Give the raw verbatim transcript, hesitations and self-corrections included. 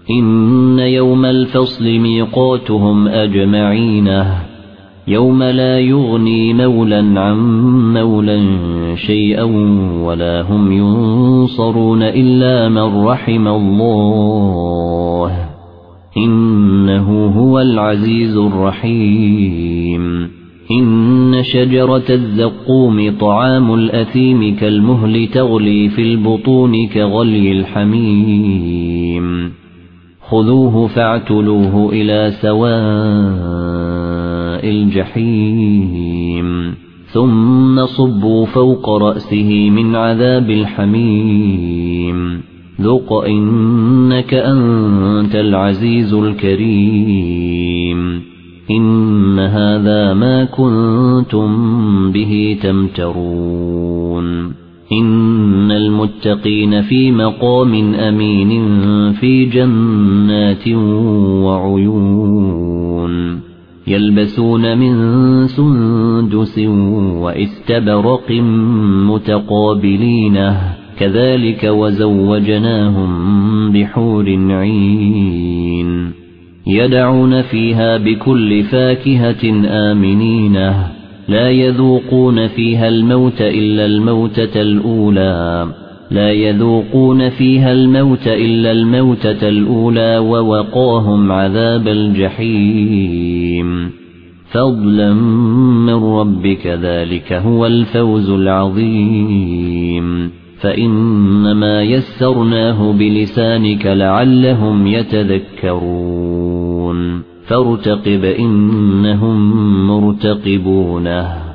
إن يوم الفصل ميقاتهم أجمعين يوم لا يغني مولا عن مولا شيئا ولا هم ينصرون إلا من رحم الله إنه هو العزيز الرحيم إن شجرة الزقوم طعام الأثيم كالمهل تغلي في البطون كغلي الحميم خذوه فاعتلوه إلى سواء الجحيم ثم صبوا فوق رأسه من عذاب الحميم ذق إنك أنت العزيز الكريم إن هذا ما كنتم به تمترون إن المتقين في مقام أمين في جنات وعيون يلبسون من سندس وإستبرق متقابلين كذلك وزوجناهم بحور عين يدعون فيها بكل فاكهة آمنين لا يذوقون فيها الموت إلا الموتة الأولى لا يذوقون فيها الموت إلا الموتة الأولى ووقاهم عذاب الجحيم فضلا من ربك ذلك هو الفوز العظيم فإنما يسرناه بلسانك لعلهم يتذكرون فارتقب إنهم مرتقبونه